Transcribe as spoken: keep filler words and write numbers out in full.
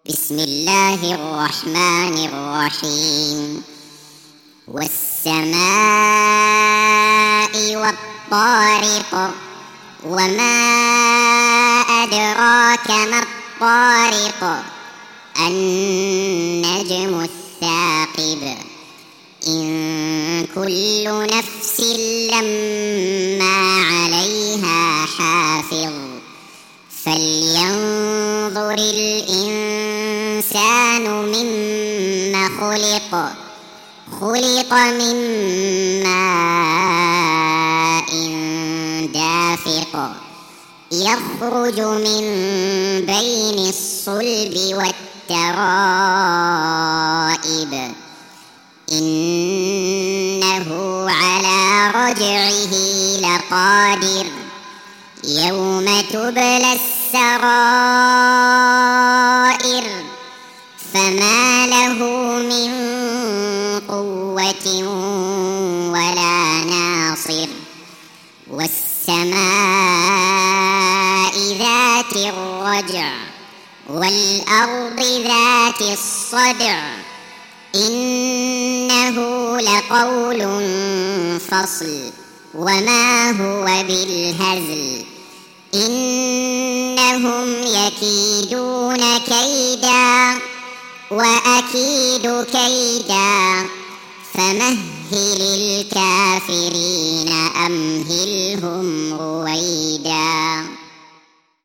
بسم الله الرحمن الرحيم. والسماء والطارق، وما أدراك ما الطارق، النجم الثاقب، إن كل نفس لما عليها حافظ، فلينظر الإنسان مما خلق خلق من ماء دافق، يخرج من بين الصلب والترائب، إنه على رجعه لقادر، يوم تبلى السرائر، فما له من قوة ولا ناصر، والسماء ذات الرجع، والأرض ذات الصدع، إنه لقول فصل، وما هو بالهزل، إنهم يكيدون كيدا وأكيد كيدا، فمهل الكافرين أمهلهم رويدا.